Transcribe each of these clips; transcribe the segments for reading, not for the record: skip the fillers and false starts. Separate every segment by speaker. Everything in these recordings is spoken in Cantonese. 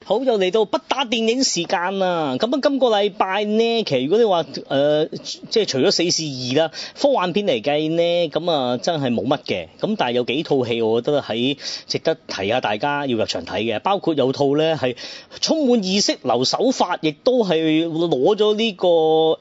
Speaker 1: 好，又嚟到不打電影時間啦。咁啊，今個禮拜呢，其實如果你話即係除咗死侍2啦，科幻片嚟計呢，咁啊真係冇乜嘅。咁但係有幾套戲，我覺得係值得提下大家要入場睇嘅，包括有套咧係充滿意識流手法，亦都係攞咗呢個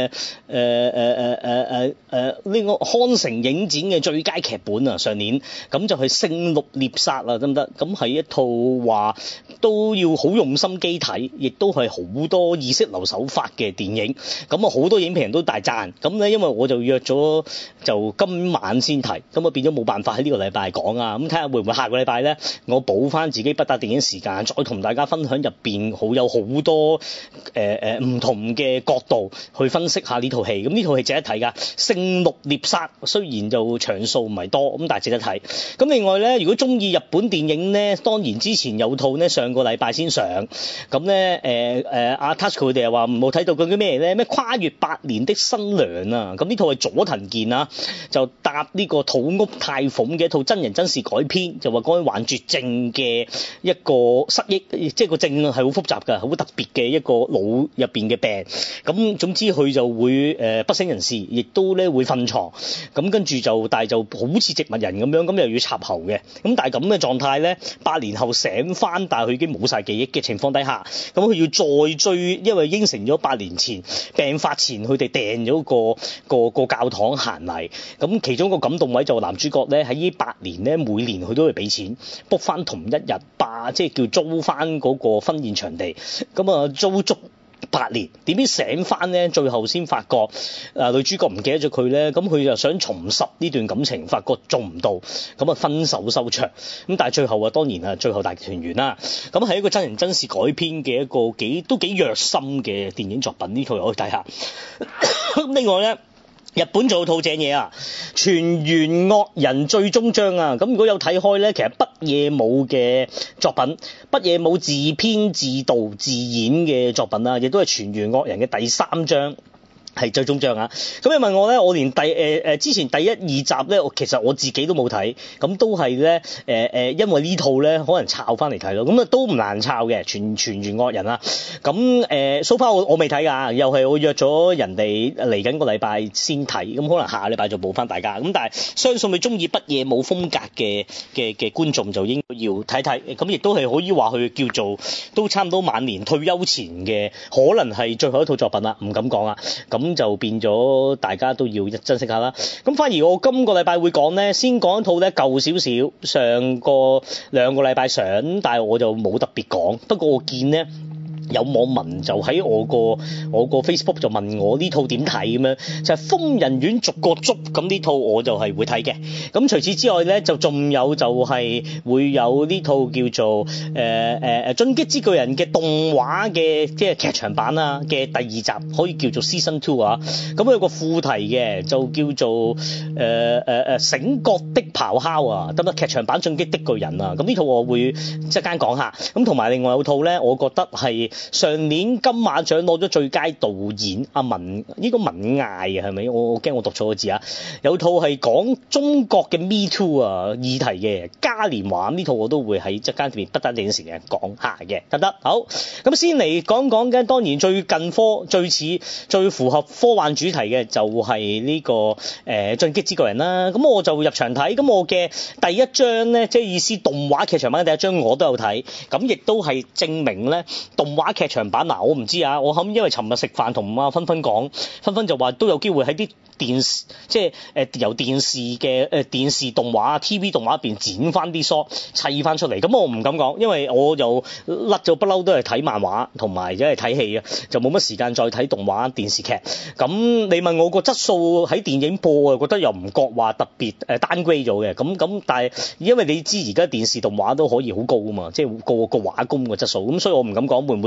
Speaker 1: 呢個康城影展嘅最佳劇本啊，上年咁就係《聖陸獵殺》啊，得唔得？咁係一套話都要好用心機睇，亦都係好多意識流手法嘅電影。咁啊，好多影評人都大讚。咁咧，因為我就約咗就今晚先睇，咁啊變咗冇辦法喺呢個禮拜講啊。咁睇下會唔會下個禮拜咧，我補翻自己不打電影時間，再同大家分享入邊有好多唔同嘅角度去分析下呢套戲。咁呢套戲值得睇㗎，《聖陸獵殺》雖然就場數唔係多，咁但係值得睇。咁另外咧，如果中意日本電影咧，當然之前有套咧上個禮拜先上，咁咧阿 Touch 佢哋又話冇睇到嗰啲咩咧，咩跨越8年的新娘啊，咁呢套係佐藤健啊，就搭呢個土屋太鳳嘅一套真人真事改編，就話講緊患絕症嘅一個失憶，即係個症係好複雜㗎，好特別嘅一個腦入邊嘅病。咁總之佢就會不省人事，亦都咧會瞓床，咁跟住就但係就好似植物人咁樣，咁又要插喉嘅。咁但係咁嘅狀態咧，8年後醒翻，但係佢已經冇晒記憶嘅情況底下，咁佢要再追，因為應承咗8年前病發前佢哋訂咗個教堂行禮。咁其中一個感動位就男主角咧喺呢8年咧，每年佢都會俾錢 book 翻同一日即係叫租翻嗰個婚宴場地，咁啊租足8年，點知醒翻咧，最後先發覺女主角唔記得咗佢咧，咁佢就想重拾呢段感情，發覺做唔到，咁啊分手收場。咁但係最後啊，當然啊，最後大團圓啦。咁係一個真人真事改編嘅一個都幾虐心嘅電影作品，呢套又可以睇下。咁另外咧，日本做套正嘢啊，全員惡人最終章啊！咁如果有睇開咧，其實北野武嘅作品，北野武自編自導自演嘅作品啊，亦都係全員惡人嘅第3章。係最終章啊！咁你問我咧，我連之前第1、2集咧，其實我自己都冇睇，咁都係咧因為呢套咧可能抄翻嚟睇咯，咁啊都唔難抄嘅，全員惡人啦。咁so far我未睇㗎，又係我約咗人哋嚟緊個禮拜先睇，咁可能下個禮拜就補翻大家。咁但係相信你中意北野武風格嘅觀眾就應該要睇睇，咁亦都係可以話佢叫做都差唔多晚年退休前嘅，可能係最後一套作品啦，唔敢講啦。咁就變咗大家都要珍惜下啦。咁反而我今個禮拜會講咧，先講一套咧舊少少，上個2個禮拜上，但係我就冇特別講。不過我見咧有網民就喺我個 Facebook 就問我呢套點睇咁樣，就係瘋人院逐個捉，咁呢套我就係會睇嘅。咁除此之外咧，就仲有就係會有呢套叫做進擊之巨人嘅動畫嘅即係劇場版啊嘅第2集，可以叫做 Season 2啊。咁有個副題嘅就叫做醒覺的咆哮啊，得唔得？劇場版進擊的巨人啊，咁呢套我會即間講下。咁同埋另外有套咧，我覺得係上年金馬獎攞咗最佳導演阿文，呢個文艾啊，係咪？我驚我讀錯個字啊！有套係講中國嘅 Me Too 啊議題嘅嘉年華，呢套我都會喺即間入面不得電影時間講下嘅，得唔得？好，咁先嚟講嘅，當然最近最符合科幻主題嘅就係呢個進擊之巨人啦。咁我就入場睇，咁我嘅第1章咧，即係意思動畫劇場版嘅第1章我都有睇，咁亦都係證明咧動畫劇場版嗱，我唔知啊，我諗因為尋日食飯同阿芬芬講，芬芬就話都有機會喺啲電視即係由電視嘅電視動畫 TV 動畫入邊剪翻啲梳砌翻出嚟，咁我唔敢講，因為我又甩咗不嬲都係睇漫畫同埋一係睇戲啊，就冇乜時間再睇動畫電視劇。咁你問我個質素喺電影播，我覺得又唔覺話特別downgrade咗嘅，咁但係因為你知而家電視動畫都可以好高啊嘛，即係個畫工嘅質素，咁所以我唔敢講會唔會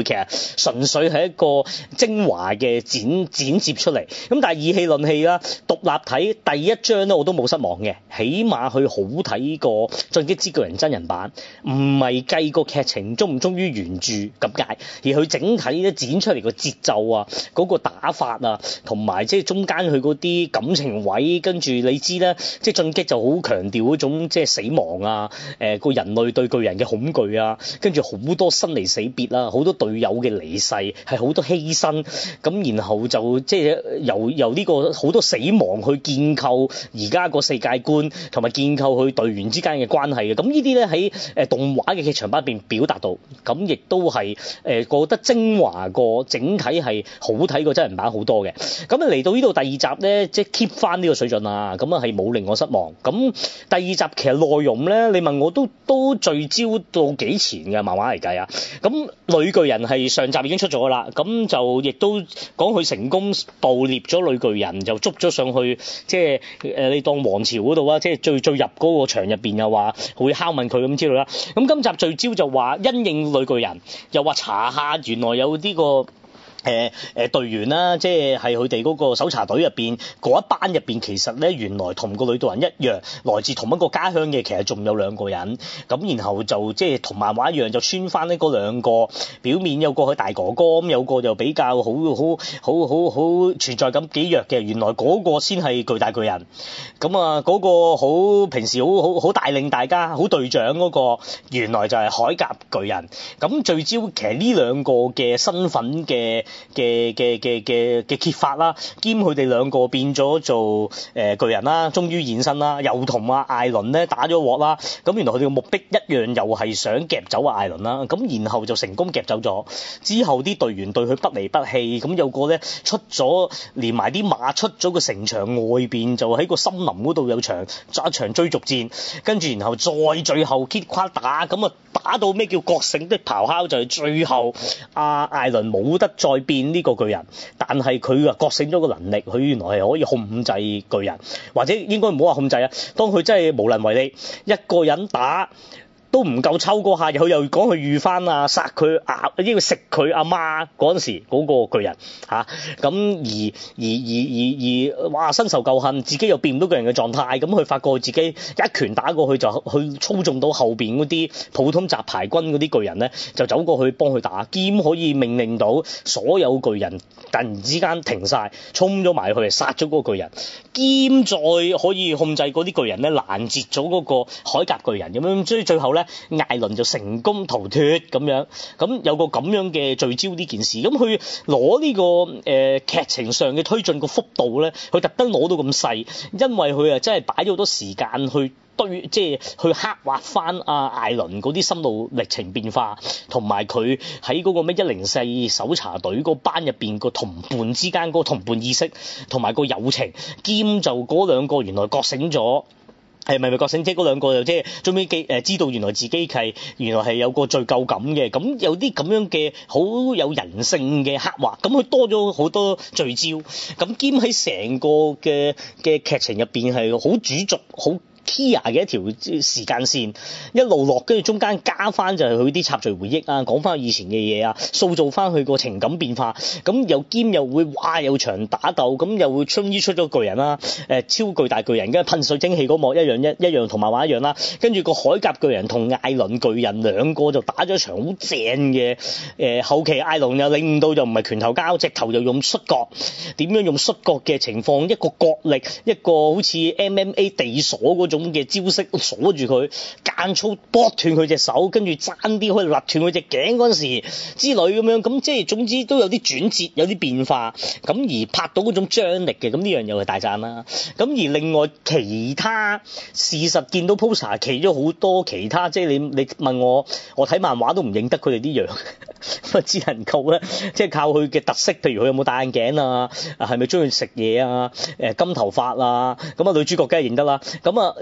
Speaker 1: 其實純粹係一個精華嘅剪接出嚟。咁但係以戲論戲啦，獨立睇第一章咧我都冇失望嘅，起碼佢好睇過《進擊之巨人》真人版，唔係計個劇情忠唔忠於原著咁解，而佢整體咧剪出嚟個節奏啊，嗰個打法啊，同埋即係中間佢嗰啲感情位，跟住你知咧，即係進擊就好強調嗰種即係死亡啊，個人類對巨人嘅恐懼啊，跟住好多生離死別啦，好多隊友嘅離世，係好多犧牲，咁然後就即係由呢個好多死亡去建構而家個世界觀，同埋建構佢隊員之間嘅關係嘅，咁呢啲咧喺動畫嘅劇場版入邊表達到，咁亦都係覺得精華過整體係好睇過真人版好多嘅。咁啊嚟到呢度第二集咧，即係 keep 翻呢個水準啦，咁啊係冇令我失望。咁第二集其實內容咧，你問我都聚焦到幾前嘅漫畫嚟計啊。咁女巨人係上集已經出咗啦，咁就亦都講佢成功捕獵咗女巨人，就捉咗上去，即係你當皇朝嗰度啊，即係最入嗰個場入邊又話會拷問佢咁之類啦。咁今集聚焦就話因應女巨人，又話查下原來有呢個隊員啦，即係佢哋嗰個搜查隊入邊嗰一班入邊，其實咧原來同個女隊人一樣，來自同一個家鄉嘅，其實仲有兩個人。咁然後就即係同漫畫一樣，就穿翻呢嗰兩個，表面有個係大哥哥，咁有個就比較好存在感幾弱嘅。原來嗰個先係巨大巨人。咁啊嗰個好平時好帶領大家好隊長嗰個，原來就係鎧甲巨人。咁聚焦其實呢兩個嘅身份嘅揭發啦，兼佢哋兩個變咗做巨人啦，終於現身啦，又同阿艾倫咧打咗鑊啦。咁原來佢哋嘅目的一樣，又係想夾走阿艾倫啦。咁然後就成功夾走咗。之後啲隊員對佢不離不棄，咁有個咧出咗，連埋啲馬出咗個城牆外邊，就喺個森林嗰度有一場追逐戰，跟住然後再最後揭跨打，咁啊打到咩叫覺醒的咆哮，就係最後阿艾倫冇得再變呢個巨人，但係佢啊覺醒咗個能力，佢原來係可以控制巨人，或者應該唔好話控制啊，當佢真係無能為力，一個人打都唔夠抽嗰下，佢又講佢遇翻啊殺佢呢個食佢阿媽嗰陣時嗰個巨人嚇，咁而哇身受舊恨，自己又變唔到巨人嘅狀態，咁佢發覺自己一拳打過去就去操縱到後邊嗰啲普通雜牌軍嗰啲巨人咧，就走過去幫佢打，兼可以命令到所有巨人突然之間停晒，衝咗埋去殺咗嗰個巨人，兼再可以控制嗰啲巨人咧攔截咗嗰個鎧甲巨人咁樣，所以最後咧艾倫就成功逃脫咁樣，咁有個咁樣嘅聚焦呢件事，咁佢攞呢個劇情上嘅推進個幅度咧，佢特登攞到咁細，因為佢啊真係擺咗好多時間去即係去刻畫翻阿艾倫嗰啲心路歷程變化，同埋佢喺嗰個咩104搜查隊嗰班入邊個同伴之間嗰個同伴意識，同埋個友情，兼就嗰兩個原來覺醒咗。係咪覺醒？即係嗰兩個就即係最尾知道原來自己係原來係有個罪疚感嘅，咁有啲咁樣嘅好有人性嘅刻畫，咁佢多咗好多聚焦，咁兼喺成個嘅劇情入邊係好主軸好Kia 嘅一條時間線一路落，跟住中間加翻就係佢啲插敘回憶啊，講翻以前嘅嘢啊，塑造翻佢個情感變化，咁又兼又會哇有場打鬥，咁又會終於出咗巨人啦，超巨大巨人跟住噴水蒸氣嗰幕一樣同漫畫一樣啦，跟住個鎧甲巨人同艾倫巨人兩個就打咗一場好正嘅，後期艾倫又領悟到就唔係拳頭交，直頭又用摔角，點樣用摔角嘅情況，一個角力，一個好似 MMA 地鎖嗰種嘅招式鎖住佢，間粗剝斷佢隻手，跟住爭啲可以勒斷佢隻頸嗰陣時之類咁樣，咁即係總之都有啲轉折，有啲變化，咁而拍到嗰種張力嘅，咁呢樣又係大讚啦。咁而另外其他事實見到 poster 企咗好多其他，即係你問我睇漫畫都唔認得佢哋啲樣，咁只能夠咧，即係靠佢嘅特色，譬如佢有冇戴眼鏡啊，係咪中意食嘢啊，金頭髮啊，咁啊女主角梗係認得啦，咁啊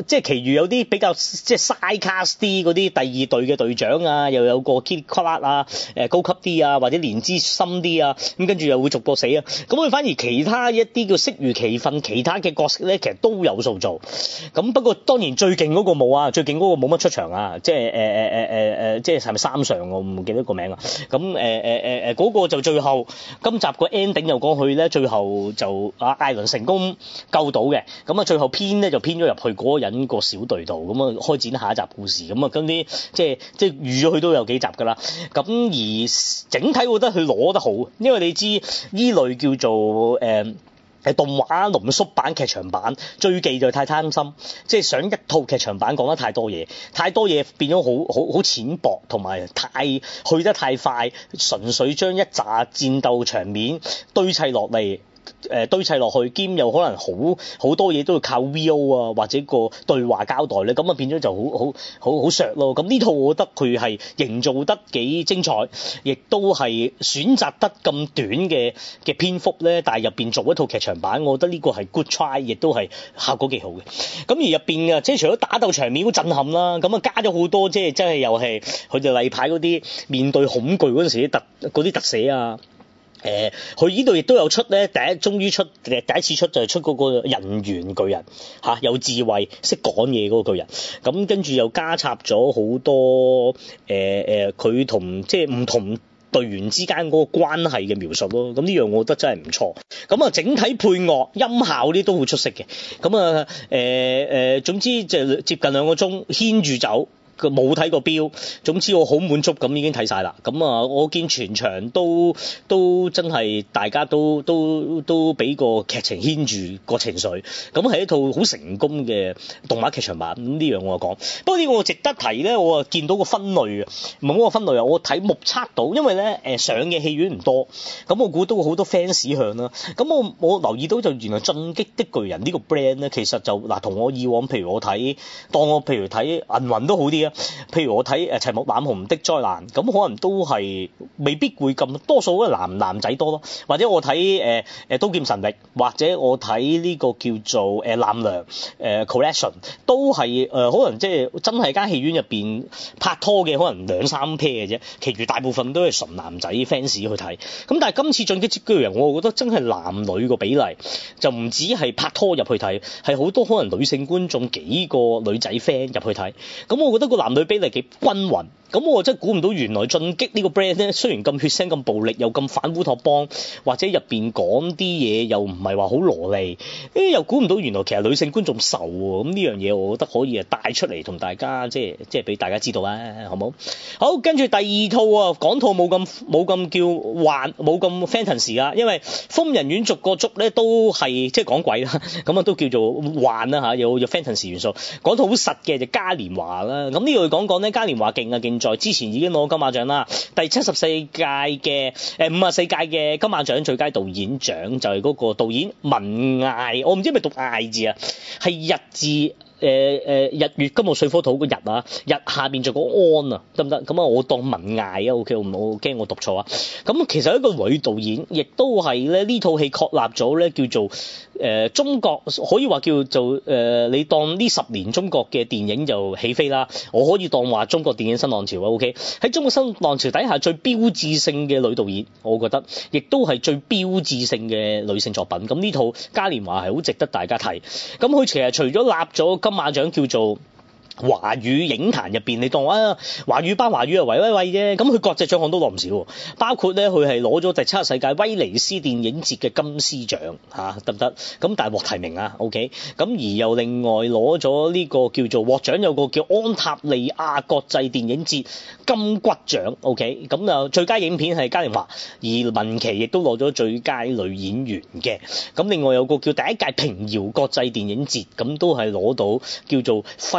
Speaker 1: 即係其餘有啲比較即係 side cast 啲嗰啲第二隊嘅隊長啊，又有個 Kid Cutler 啊，高級啲啊，或者年資深啲啊，咁跟住又會逐個死啊。咁佢反而其他一啲叫適如其分其他嘅角色咧，其實都有塑造。咁不過當然最勁嗰個冇啊，最勁嗰個冇乜出場啊，即係即係係咪三上我唔記得個名啊。咁嗰個就最後今集個 ending 又講佢咧，最後就艾倫成功救到嘅。咁啊最後編咧就編咗入去嗰個人個小隊度，咁啊開展下一集故事。咁啊跟啲即係預咗佢都有幾集㗎啦。咁而整體我覺得佢攞得好，因為你知依類叫做動畫濃縮版劇場版最忌就太貪心，即係想一套劇場版講得太多嘢變咗好淺薄，同埋去得太快，純粹將一紮戰鬥場面堆砌落嚟。堆砌落去，兼又可能好多嘢都要靠 VO 啊，或者個對話交代咧，咁啊變咗就好削咯。咁呢套我覺得佢係營造得幾精彩，亦都係選擇得咁短嘅篇幅咧，但係入邊做一套劇場版，我覺得呢個係 good try， 亦都係效果幾好嘅。咁而入邊啊，即係除咗打鬥場面好震撼啦，咁啊加咗好多即係真係又係佢哋例牌嗰啲面對恐懼嗰陣時嗰啲特寫啊。佢呢度亦都有出咧，終於出第一次出就係出嗰個人猿巨人嚇，有智慧識講嘢嗰個巨人，咁跟住又加插咗好多佢同即係唔同隊員之間嗰個關係嘅描述咯，咁呢樣我覺得真係唔錯。咁啊，整體配樂音效呢都好出色嘅，咁啊總之就接近2個鐘牽住走。冇睇過表，總之我好滿足咁已經睇晒啦。咁啊，我見全場都真係大家都俾個劇情牽住個情緒，咁係一套好成功嘅動畫劇場版。咁呢樣我講。不過呢個值得提咧，我啊見到個分類啊，唔係嗰個分類啊，我睇目測到，因為咧上嘅戲院唔多，咁我估到好多 fans 向啦。咁我留意到就原來進擊的巨人呢個 brand 咧，其實就嗱同我以往譬如我睇銀魂都好啲啊。譬如我睇齊木楠雄的災難，咁可能都係未必會咁多數都男仔多咯，或者我睇刀劍神域，或者我睇呢個叫做南良collection， 都係可能即係真係間戲院入邊拍拖嘅可能2-3 pair 嘅啫，其餘大部分都係純男仔 fans 去睇。咁但係今次進擊的巨人，我覺得真係男女個比例就唔止係拍拖入去睇，係好多可能女性觀眾幾個女仔 fan 入去睇。咁我覺得男女比例幾均勻，咁我真係估唔到原來進擊呢個 brand 咧，雖然咁血腥咁暴力又咁反烏托邦，或者入邊講啲嘢又唔係話好蘿莉，又估唔到原來其實女性觀眾受喎。咁呢樣嘢我覺得可以帶出嚟同大家即係俾大家知道啊，好冇？好，跟住第二套啊，港套冇咁叫幻，冇咁 fantasy 啊，因為瘋人院逐個捉咧都係即係講鬼啦，咁啊都叫做幻啦嚇，有 fantasy 元素。港套好實嘅就嘉年華啦，咁呢度講咧，嘉年華勁啊勁在之前已經攞金馬獎啦，第74屆嘅54屆嘅金馬獎最佳導演獎就係嗰個導演文艾，我唔知係咪讀艾字啊，係日字。日月金木水火土個日啊，日下邊就個安啊，得唔得？咁啊，我當文艾啊 ，OK， 我驚我讀錯啊。咁其實一個女導演，亦都係咧呢套戲確立咗咧叫做中國可以話叫做你當呢10年中國嘅電影就起飛啦。我可以當話中國電影新浪潮啊 ，OK。喺中國新浪潮底下最標誌性嘅女導演，我覺得亦都係最標誌性嘅女性作品。咁呢套嘉年華係好值得大家睇。咁佢其實除咗立咗金馬獎叫做華語影壇入邊，你當華語班華語係威威啫，咁佢國際獎項都攞唔少，包括咧佢係攞咗第70世界威尼斯電影節嘅金獅獎嚇，得唔得？咁但係獲提名啊 ，OK， 咁而又另外攞咗呢個叫做獲獎有個叫安塔利亞國際電影節金骨獎 ，OK， 咁啊最佳影片係嘉年華，而文琪亦都攞咗最佳女演員嘅，咁另外有個叫第1屆平遙國際電影節，咁都係攞到叫做廢木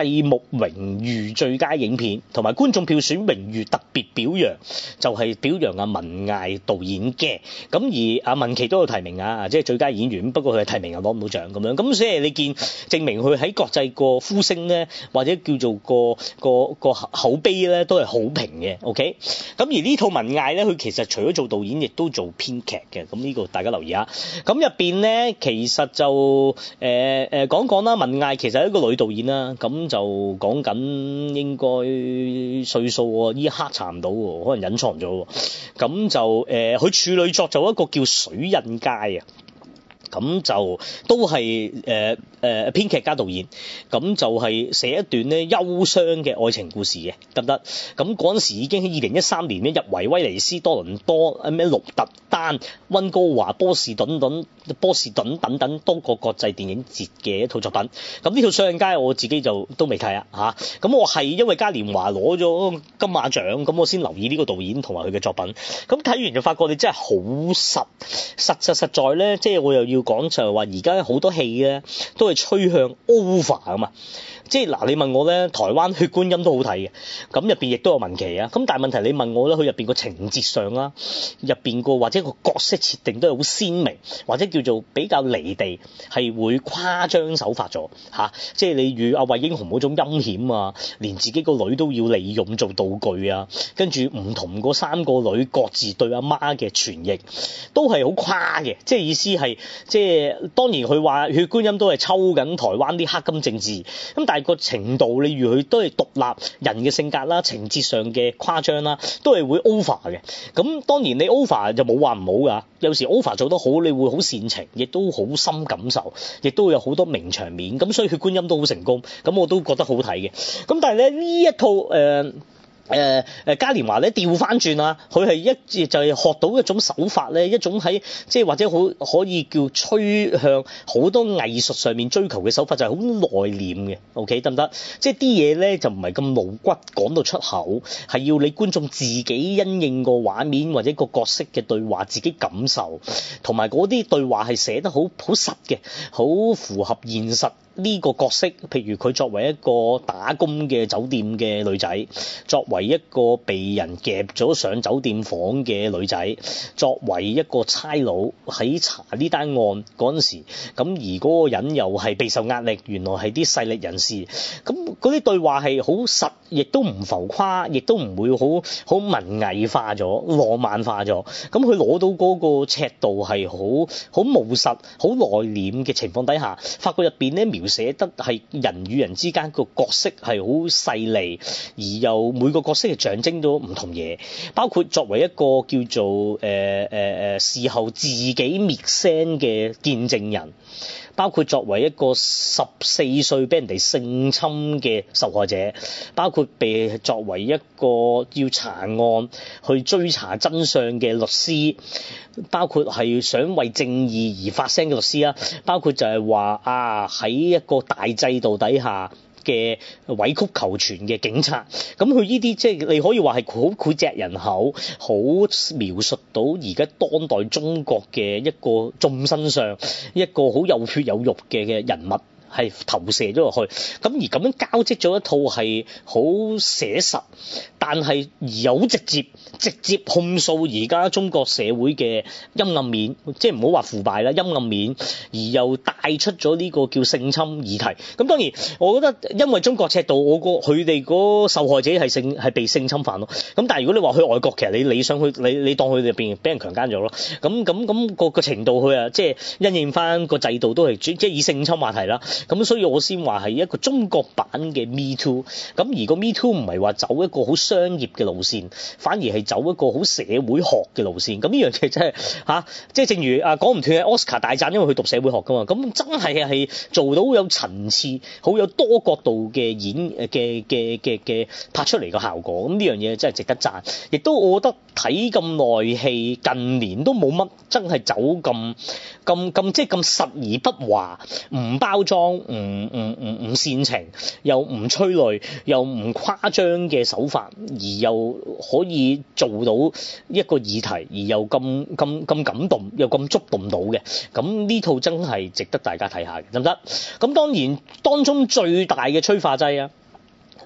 Speaker 1: 榮譽最佳影片，同埋觀眾票選榮譽特別表揚，就係表揚阿文藝導演嘅。咁而阿文琪都有提名啊，即係最佳演員，不過佢係提名又攞唔到獎咁樣。咁所以你見證明佢喺國際個呼聲咧，或者叫做個口碑咧，都係好評嘅。OK， 咁而呢套文藝咧，佢其實除咗做導演，亦都做編劇嘅。咁呢個大家留意下。咁入邊咧，其實就講啦，文藝其實係一個女導演啦。咁就講緊應該歲數喎，呢一刻查唔到喎，可能隱藏咗喎。咁就佢處女作就一個叫水印街啊。咁就都係編劇加導演，咁就係寫一段咧憂傷嘅愛情故事嘅，得唔得？咁嗰陣時已經喺2013年咧入圍威尼斯、多倫多、咩鹿特丹、溫哥華、波士頓等等多個國際電影節嘅一套作品。咁呢套水印街我自己就都未睇啊嚇。咁我係因為嘉年華攞咗金馬獎，咁我先留意呢個導演同埋佢嘅作品。咁睇完就發覺你真係好實在咧，即係我又要講就係話而家好多戲咧都係趨向 over 啊嘛。即係嗱，你問我咧，台灣血觀音都好睇嘅，咁入邊亦都有文琪啊。咁但係問題你問我咧，佢入邊個情節上啦，入邊個或者個角色設定都係好鮮明，或者叫做比較離地，係會誇張手法咗嚇。即係你與阿惠英紅嗰種陰險啊，連自己個女都要利用做道具啊，跟住唔同嗰三個女各自對阿媽嘅傳譯，都係好誇嘅。即係意思係，即係當然佢話血觀音都係抽緊台灣啲黑金政治，咁但係個程度，例如佢都係獨立人嘅性格啦、情節上嘅誇張啦，都係會 over 嘅。咁當然你 over 就冇話唔好㗎，有時 over 做得好，你會好煽情，亦都好深感受，亦都會有好多名場面。咁所以血觀音都好成功，咁我都覺得好睇嘅。咁但係咧呢一套嘉年華咧調翻轉啊，佢係就係學到一種手法咧，一種喺即係或者好可以叫趨向好多藝術上面追求嘅手法，就係好內斂嘅。OK 得唔得？即係啲嘢咧就唔係咁露骨講到出口，係要你觀眾自己因應個畫面或者個角色嘅對話自己感受，同埋嗰啲對話係寫得好實嘅，好符合現實。呢個角色，譬如佢作為一個打工嘅酒店嘅女仔，作為一個被人夾咗上酒店房嘅女仔，作為一個差佬喺查呢單案嗰陣時，咁而嗰個人又係備受壓力，原來係啲勢力人士，咁嗰啲對話係好實，亦都唔浮誇，亦都唔會好文藝化咗、浪漫化咗。咁佢攞到嗰個尺度係好務實、好內斂嘅情況底下，發覺入邊咧寫得係人與人之間個角色係好細膩，而又每個角色係象徵咗唔同嘢，包括作為一個叫做事後自己滅聲嘅見證人，包括作為一個14歲俾人哋性侵嘅受害者，包括被作為一個要查案去追查真相嘅律師，包括係想為正義而發聲嘅律師啦，包括就係話喺一個大制度底下嘅委曲求全嘅警察，咁佢呢啲即係你可以話係好膾炙人口，好描述到而家當代中國嘅一個眾生相，一個好有血有肉嘅人物。係投射咗落去，咁而咁樣交織咗一套係好寫實，但係而又好直接控訴而家中國社會嘅陰暗面，即係唔好話腐敗啦，陰暗面，而又帶出咗呢個叫性侵議題。咁當然，我覺得因為中國尺度，佢哋嗰受害者係被性侵犯咯。咁但係如果你話去外國，其實你想去你當佢入邊俾人強姦咗咯。咁個程度佢啊，即係因應翻個制度都係即係以性侵話題啦。咁所以我先話係一個中國版嘅 Me Too， 咁而個 Me Too 唔係話走一個好商業嘅路線，反而係走一個好社會學嘅路線。咁呢樣嘢真係即係正如講唔斷嘅 Oscar 大讚，因為佢讀社會學噶嘛，咁真係做到有層次、好有多角度嘅嘅拍出嚟個效果。咁呢樣嘢真係值得讚，亦都我覺得睇咁耐戲，近年都冇乜真係走咁即係咁實而不華，唔包裝，唔煽情，又唔催淚，又唔誇張嘅手法，而又可以做到一個議題，而又咁感動，又咁觸動到嘅。咁呢套真係值得大家睇下嘅，得唔得？咁當然當中最大嘅催化劑啊，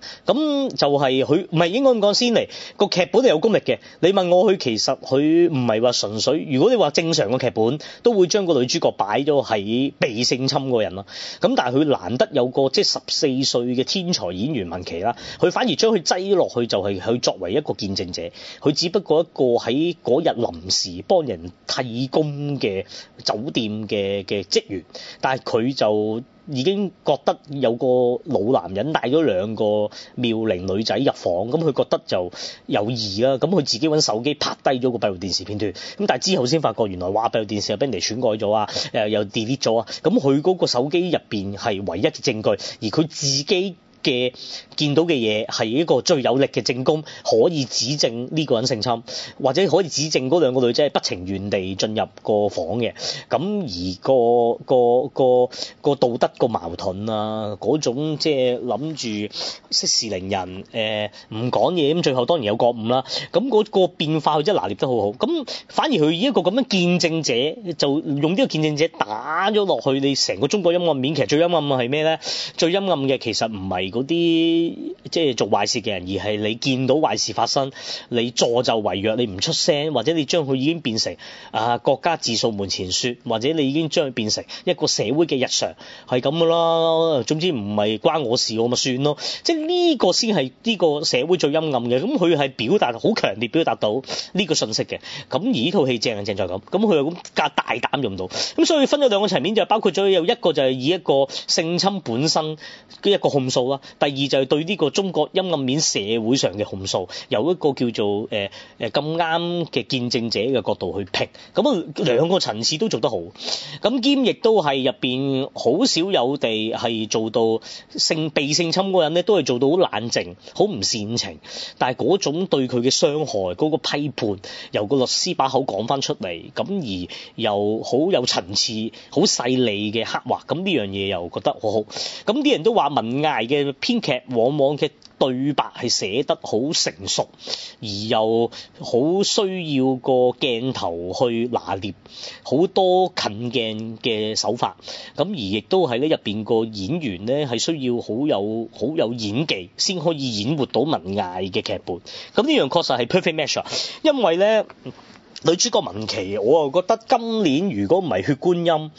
Speaker 1: 咁就係佢唔係應該咁講先嚟個劇本係有功力嘅。你問我佢其實佢唔係話純粹，如果你話正常個劇本都會將個女主角擺咗喺被性侵個人啦。咁但係佢難得有個即係14歲嘅天才演員文琪啦，佢反而將佢擠落去就係佢作為一個見證者，佢只不過一個喺嗰日臨時幫人替工嘅酒店嘅職員，但係佢就已經覺得有個老男人帶咗2個妙齡女仔入房，咁佢覺得就有異啦，咁佢自己揾手機拍低咗個閉路電視片段，咁但係之後先發覺原來話閉路電視又俾人哋篡改咗啊，又 delete 咗啊，咁佢嗰個手機入邊係唯一嘅證據，而佢自己嘅見到嘅嘢係一個最有力嘅證供，可以指證呢個人性侵，或者可以指證嗰2個女仔係不情願地進入個房嘅。咁而個道德個矛盾啊，嗰種即係諗住息事寧人，唔講嘢，咁最後當然有覺悟啦。咁嗰個變化佢真係拿捏得好好。咁反而佢以一個咁樣見證者，就用呢個見證者打咗落去你成個中國陰暗面。其實最陰暗係咩咧？最陰暗嘅其實唔係嗰啲即係做壞事嘅人，而係你見到壞事發生，你助紂為虐，你唔出聲，或者你將佢已經變成國家自掃門前雪，或者你已經將佢變成一個社會嘅日常，係咁噶啦。總之唔係關我事，我咪算咯。即係呢個先係呢個社會最陰暗嘅。咁佢係表達好強烈表達到呢個信息嘅。咁而呢套戲正在咁，咁佢又咁加大膽用到。咁所以分咗2個層面，就包括咗有一個就係以一個性侵本身嘅一個控訴啦。第二就係對呢個中國陰暗面社會上嘅控訴，由一個叫做咁啱嘅見證者嘅角度去評，咁2個層次都做得好。咁兼亦都係入邊好少有地係做到被性侵嗰個人咧，都係做到好冷靜、好唔煽情，但係嗰種對佢嘅傷害嗰個批判，由個律師把口講翻出嚟，咁而又好有層次、好細膩嘅刻畫，咁呢樣嘢又覺得好好。咁啲人都話文藝嘅編劇往往嘅對白係寫得好成熟，而又好需要個鏡頭去拿捏，好多近鏡嘅手法。咁而亦都係咧入邊個演員咧係需要好有演技先可以演活到文藝嘅劇本。咁呢樣確實係 perfect match，因為咧女主角文琪，我又覺得今年如果唔係血觀音，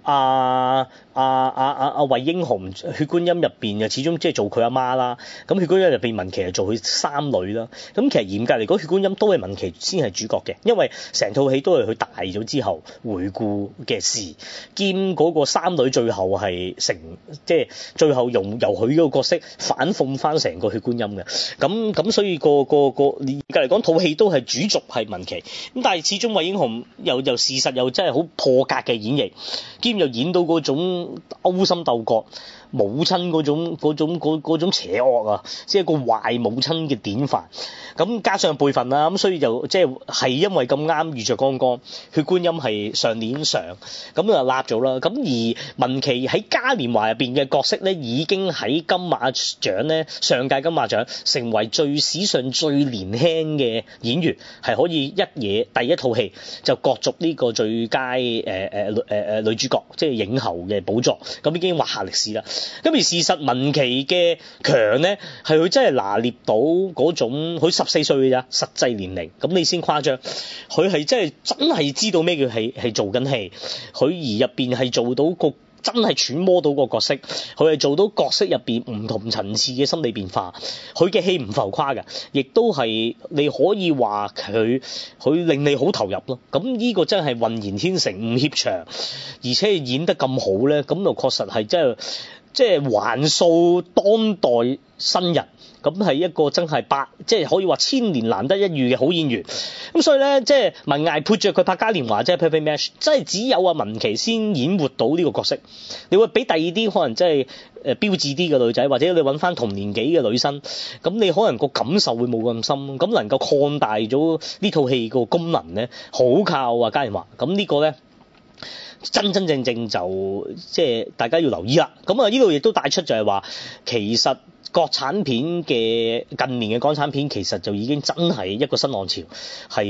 Speaker 1: 惠英紅血觀音入邊嘅始終即係做佢阿媽啦，咁血觀音入邊文琪係做佢三女啦。咁其實嚴格嚟講，血觀音都係文琪先係主角嘅，因為成套戲都係佢大咗之後回顧嘅事，兼嗰個三女最後係即係最後由佢嗰個角色反諷翻成個血觀音嘅。咁所以個嚴格嚟講，套戲都係主軸係文琪，咁但係始終惠英紅又事實又真係好破格嘅演繹，兼又演到嗰種勾心鬥角母親嗰種邪惡啊，即係個壞母親嘅典範。咁加上輩分啦，咁所以就即係因為咁啱遇着剛剛血觀音係上年上，咁就立咗啦。咁而文琪喺嘉年華入邊嘅角色咧，已經喺金馬獎咧，上屆金馬獎成為史上最年輕嘅演員，係可以一嘢第一套戲就角逐呢個最佳女主角，即係影后嘅寶座，咁已經畫下歷史啦。咁而事實文琪嘅強咧，係佢真係拿捏到嗰種，佢14歲嘅咋實際年齡，咁你先誇張。佢係真係知道咩叫係做緊戲，佢而入邊係做到個真係揣摩到個角色，佢係做到角色入邊唔同層次嘅心理變化。佢嘅戲唔浮誇嘅，亦都係你可以話佢令你好投入咯。咁呢個真係渾然天成，唔怯場，而且演得咁好咧，咁就確實係即係橫掃當代新人。咁係一個真係即係可以話千年難得一遇嘅好演員。咁所以咧，即係文藝配著佢拍嘉年華，即係 perfect match，即係只有文琪先演活到呢個角色。你會俾第二啲可能即係標緻啲嘅女仔，或者你揾翻同年紀嘅女生，咁你可能個感受會冇咁深，咁能夠擴大咗呢套戲個功能咧，好靠嘉年華。咁呢個咧真正就即係大家要留意啦。咁呢度亦都帶出就係話，其實國產片嘅近年嘅港產片其實就已經真係一個新浪潮，係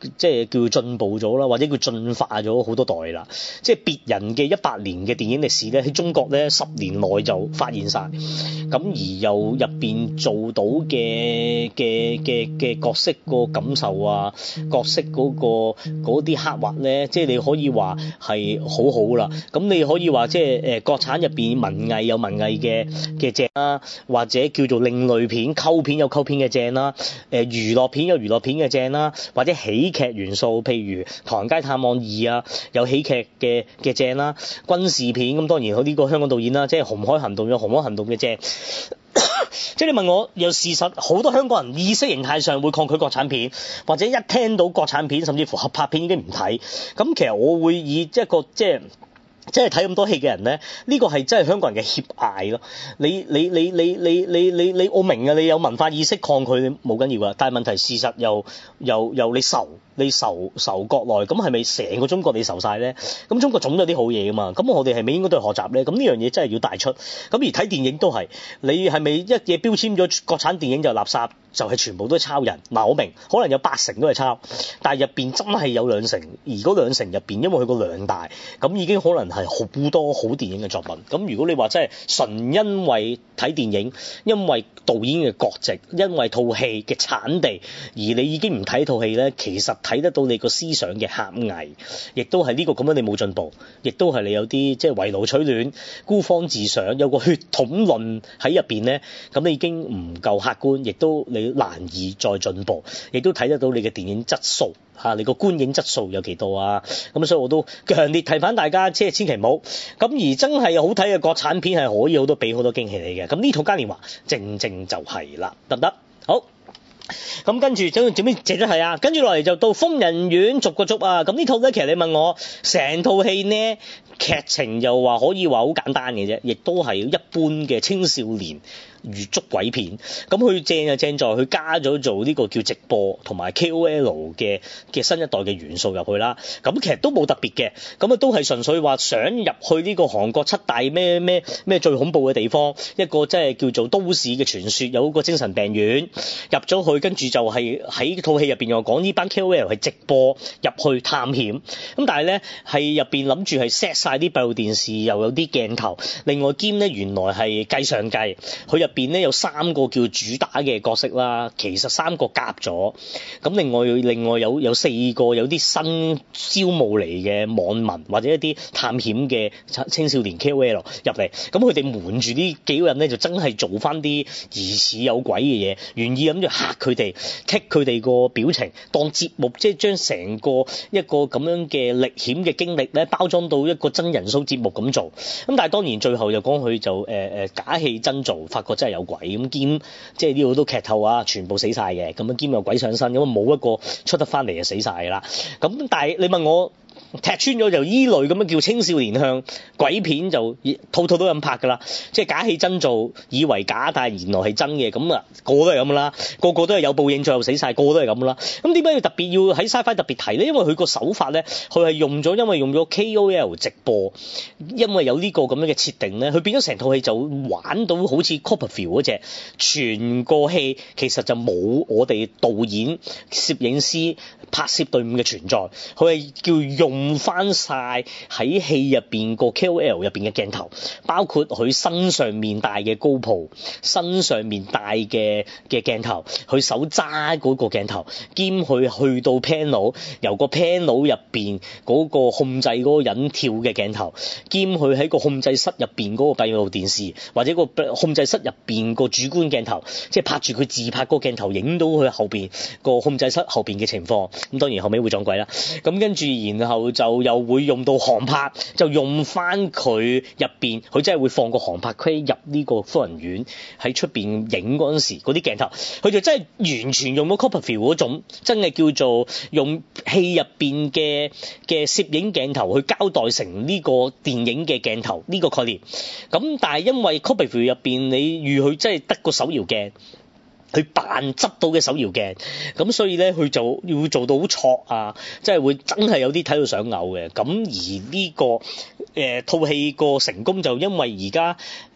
Speaker 1: 即係叫進步咗啦，或者叫進化咗好多代啦。即係別人嘅100年嘅電影歷史咧，喺中國咧10年內就發現晒。咁而又入邊做到嘅角色個感受啊，角色嗰啲刻畫咧，即係你可以話係好好啦。咁你可以話即係國產入邊文藝有文藝嘅正啦，或者叫做另類片、溝片有溝片嘅正啦，娛樂片有娛樂片嘅正啦，或者喜劇元素，譬如《唐人街探案2》啊，有喜劇嘅正啦，軍事片咁當然有呢個香港導演啦，即係《紅海行動》有《紅海行動》嘅正。即係你問我，有事實好多香港人意識形態上會抗拒國產片，或者一聽到國產片甚至乎合拍片已經唔睇。咁其實我會以一個即係睇咁多戲嘅人咧，呢個係真係香港人嘅狹隘咯。你我明啊，你有文化意識抗拒冇緊要啊，但係問題事實又你仇國內，咁係咪成個中國你仇晒咧？咁中國總有啲好嘢噶嘛，咁我哋係咪應該都係學習咧？咁呢樣嘢真係要帶出。咁而睇電影都係，你係咪一嘢標籤咗國產電影就垃圾，就係全部都係抄人？嗱，我明可能有80%都係抄，但係入邊真係有2成，而嗰2成入邊因為佢個量大，咁已經可能係好多好電影嘅作品。咁如果你話真係純因為睇電影，因為導演嘅國籍，因為套戲嘅產地，而你已經唔睇套戲咧，其實睇得到你個思想嘅狹隘，亦都係呢個咁樣你冇進步，亦都係你有啲即係圍爐取暖、孤芳自賞，有個血統論喺入邊咧，咁你已經唔夠客觀，亦都你難以再進步，亦都睇得到你嘅電影質素嚇，你個觀影質素有幾多啊？咁所以我都強烈提醒大家，即係千祈唔好咁，而真係好睇嘅國產片係可以好多俾好多驚喜你嘅。咁呢套嘉年華正正就係啦，得唔得？好。咁跟住做咩借咗係啊？跟住落嚟就到瘋人院逐個捉啊！咁呢套咧，其實你問我成套戲呢，劇情又話可以話好簡單嘅啫，亦都係一般嘅青少年如捉鬼片。咁佢正就正在佢加咗做呢個叫直播同埋 KOL 嘅新一代嘅元素入去啦。咁其實都冇特別嘅，咁啊都係純粹話想入去呢個韓國7大咩最恐怖嘅地方，一個即係叫做都市嘅傳說，有個精神病院入咗去。跟住就係喺套戲入邊又講呢班 KOL 係直播入去探險，咁但係咧係入邊諗住係 set 晒啲閉路電視，又有啲鏡頭，另外兼咧原來係計上計，佢入邊咧有3個叫主打嘅角色啦，其實3個夾咗，咁另外有4個有啲新招募嚟嘅網民或者一啲探險嘅青少年 KOL 入嚟，咁佢哋瞞住呢幾個人咧就真係做翻啲疑似有鬼嘅嘢，願意諗住嚇佢哋，take 佢哋個表情當節目，即係將成個一個咁樣嘅歷險嘅經歷咧包裝到一個真人 show 節目咁做。咁但係當然最後又講佢就假戲真做，發覺真係有鬼咁，兼即係呢度好多劇透啊，全部死晒嘅，咁樣兼有鬼上身，咁冇一個出得翻嚟就死晒㗎啦。咁但係你問我，踢穿咗就依類咁樣叫青少年向鬼片，就套套都咁拍㗎啦，即係假戲真做，以為假但係原來係真嘅，咁啊個個都係咁啦，個個都係有報應最後死晒，個個都係咁啦。咁點解要特別要喺 Sci-Fi 特別提咧？因為佢個手法咧，佢係用咗 KOL 直播，因為有呢個咁樣嘅設定咧，佢變咗成套戲就玩到好似 Copperfield 嗰隻，全個戲其實就冇我哋導演、攝影師、拍攝隊伍嘅存在，佢係叫用翻晒喺戲入邊個 KOL 入邊嘅鏡頭，包括佢身上面戴嘅高鋪，身上面戴嘅鏡頭，佢手揸嗰個鏡頭，兼佢去到 panel， 由個 panel 入邊嗰個控制嗰個人跳嘅鏡頭，兼佢喺個控制室入邊嗰個閉路電視，或者個控制室入邊個主觀鏡頭，即係拍住佢自拍個鏡頭，影到佢後邊個控制室後邊嘅情況。咁當然後尾會撞鬼啦。咁跟住然後就又會用到航拍，就用翻佢入邊，佢真係會放個航拍機入呢個瘋人院喺出邊影嗰陣時嗰啲鏡頭，佢就真係完全用咗 Copperfield 嗰種，真係叫做用戲入邊嘅攝影鏡頭去交代成呢個電影嘅鏡頭呢個概念。咁但係因為 Copperfield 入邊你預佢真係得個手搖鏡，佢扮執到嘅手搖鏡，咁所以咧佢就要做到好挫啊，即係會真係有啲睇到想嘔嘅。咁而呢個套戲個成功就因為而家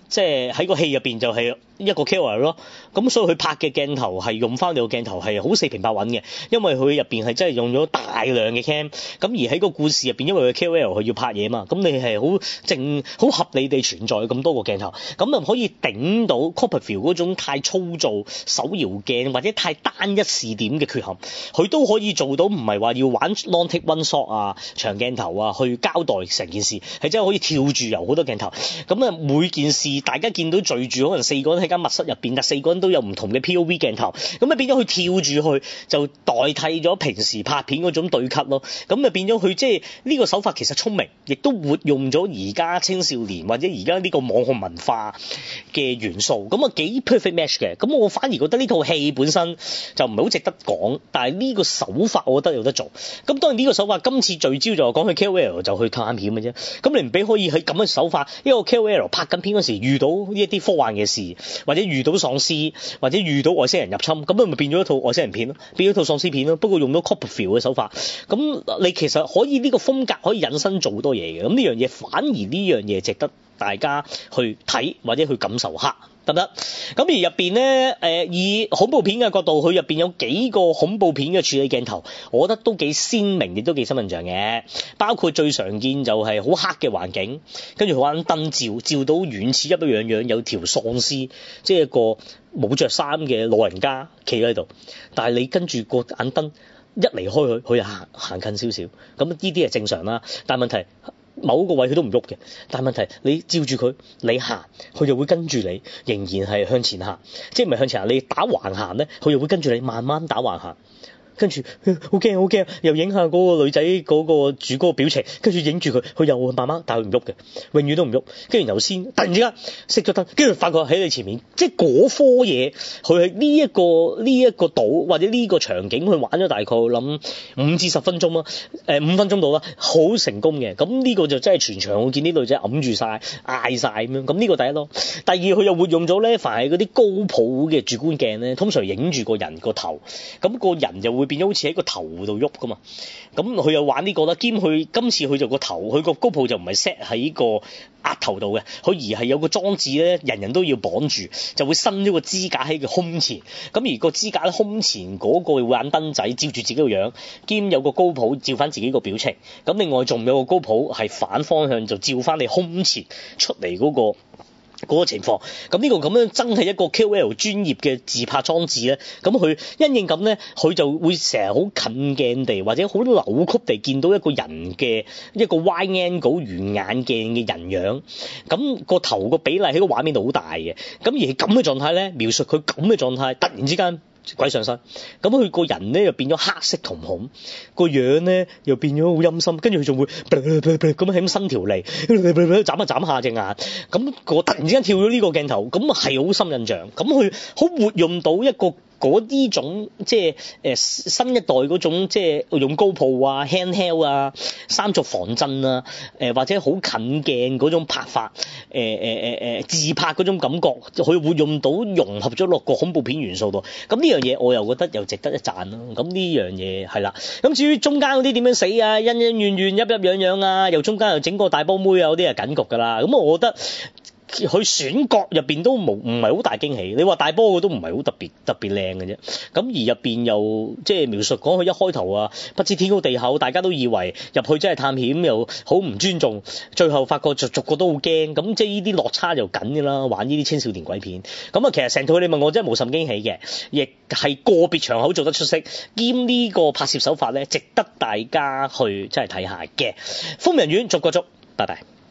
Speaker 1: 即係喺個戲入邊就係一個 KOL 咯，咁所以佢拍嘅鏡頭係用翻你個鏡頭係好四平八穩嘅，因為佢入邊係真係用咗大量嘅 cam，咁而喺個故事入邊，因為佢 KOL 佢要拍嘢嘛，咁你係好合理地存在咁多個鏡頭，咁啊可以頂到 Copperfield 嗰種太粗糙手搖鏡或者太單一視點嘅缺陷，佢都可以做到，唔係話要玩 long take one shot 啊長鏡頭啊去交代成件事，係真係可以跳住遊好多鏡頭，咁啊每件事大家見到聚住可能4個人喺間密室入邊，但4個人都有唔同嘅 POV 鏡頭，咁啊變咗佢跳住去就代替咗平時拍片嗰種對 cut 咯，咁啊變咗佢即係呢個手法其實聰明，亦都活用咗而家青少年或者而家呢個網紅文化嘅元素，咁啊幾 perfect match 嘅，咁我反而覺得呢套戲本身就唔係好值得講，但係呢個手法我覺得有得做，咁當然呢個手法今次聚焦就講佢 KOL 就去探險嘅啫，咁你唔俾可以喺咁嘅手法，一個 KOL 拍緊片嗰時遇到呢一啲科幻嘅事，或者遇到喪屍，或者遇到外星人入侵，咁咪變咗一套外星人片咯，變咗套喪屍片咯，不過用到 Copperfield 嘅手法，咁你其實可以呢個風格可以引申做好多嘢嘅，咁呢樣嘢反而呢樣嘢值得大家去睇或者去感受下。得唔得？咁而入邊咧，以恐怖片嘅角度，佢入邊有幾個恐怖片嘅處理鏡頭，我覺得都幾鮮明，亦都幾深印象嘅。包括最常見就係好黑嘅環境，跟住佢玩燈照到遠似一樣樣有條喪屍，即係一個冇着衫嘅老人家企喺度，但係你跟住個眼燈一離開佢，佢就行近少少，咁呢啲係正常啦。但係問題，某個位佢都唔喐嘅，但係問題你照住佢，你行，佢就會跟住你，仍然係向前行，即係唔係向前行，你打橫行咧，佢就會跟住你慢慢打橫行。跟住好驚，又影下嗰個女仔嗰個主嗰個表情，跟住影住佢，佢又慢慢，但係佢唔喐嘅，永遠都唔喐。跟住頭先突然之間熄咗燈，跟住發覺喺你前面，即係嗰科嘢，佢係呢一個島或者呢個場景，佢玩咗大概諗5至10分鐘啦，5分鐘到啦，好成功嘅。咁呢個就真係全場我見啲女仔揞住晒、嗌晒咁樣。咁呢個第一咯。第二佢又活用咗咧，凡係嗰啲高普嘅主觀鏡咧，通常影住個人個頭，咁個人就會變咗好似喺個頭度喐噶嘛，咁佢又玩呢個啦，兼佢今次佢就個頭，佢個高普就唔係 set 喺個額頭度嘅，佢而係有個裝置咧，人人都要綁住，就會伸咗個支架喺個胸前，咁而個支架咧胸前嗰個會玩燈仔照住自己個樣，兼有個高普照翻自己個表情，咁另外仲有個高普係反方向就照翻你胸前出嚟嗰個情況，咁呢個咁樣真係一個 KOL 專業嘅自拍裝置咧，咁佢因應咁咧，佢就會成日好近鏡地或者好扭曲地見到一個人嘅一個 wide angle 圓眼鏡嘅人樣，咁個頭個比例喺個畫面度好大嘅，咁而係咁嘅狀態咧，描述佢咁嘅狀態，突然之間鬼上身，咁佢個人咧又變咗黑色瞳孔，個樣咧又變咗好陰森，跟住佢仲會咁喺咁伸條脷，眨下隻眼，咁個突然之間跳咗呢個鏡頭，咁係好深印象，咁佢好活用到一個嗰啲種即係新一代嗰種即係用高普啊 handheld 啊三軸防震啊或者好近鏡嗰種拍法自拍嗰種感覺，佢會用到融合咗落個恐怖片元素度，咁呢樣嘢我又覺得又值得一讚咯。咁呢樣嘢係啦，咁至於中間嗰啲點樣死啊，恩恩怨怨，陰陰陽陽啊，又中間又整個大波妹啊，嗰啲係緊局㗎啦。咁我覺得佢選角入邊都唔係好大驚喜，你話大波個都唔係好特別靚嘅啫。咁而入邊又即係描述講佢一開頭啊不知天高地厚，大家都以為入去真係探險又好唔尊重，最後發覺逐個都好驚，咁即係呢啲落差就緊㗎啦，玩呢啲青少年鬼片。咁啊其實成套你問我真係冇甚驚喜嘅，亦係個別場口做得出色，兼呢個拍攝手法咧值得大家去真係睇下嘅。瘋人院逐個捉，拜拜。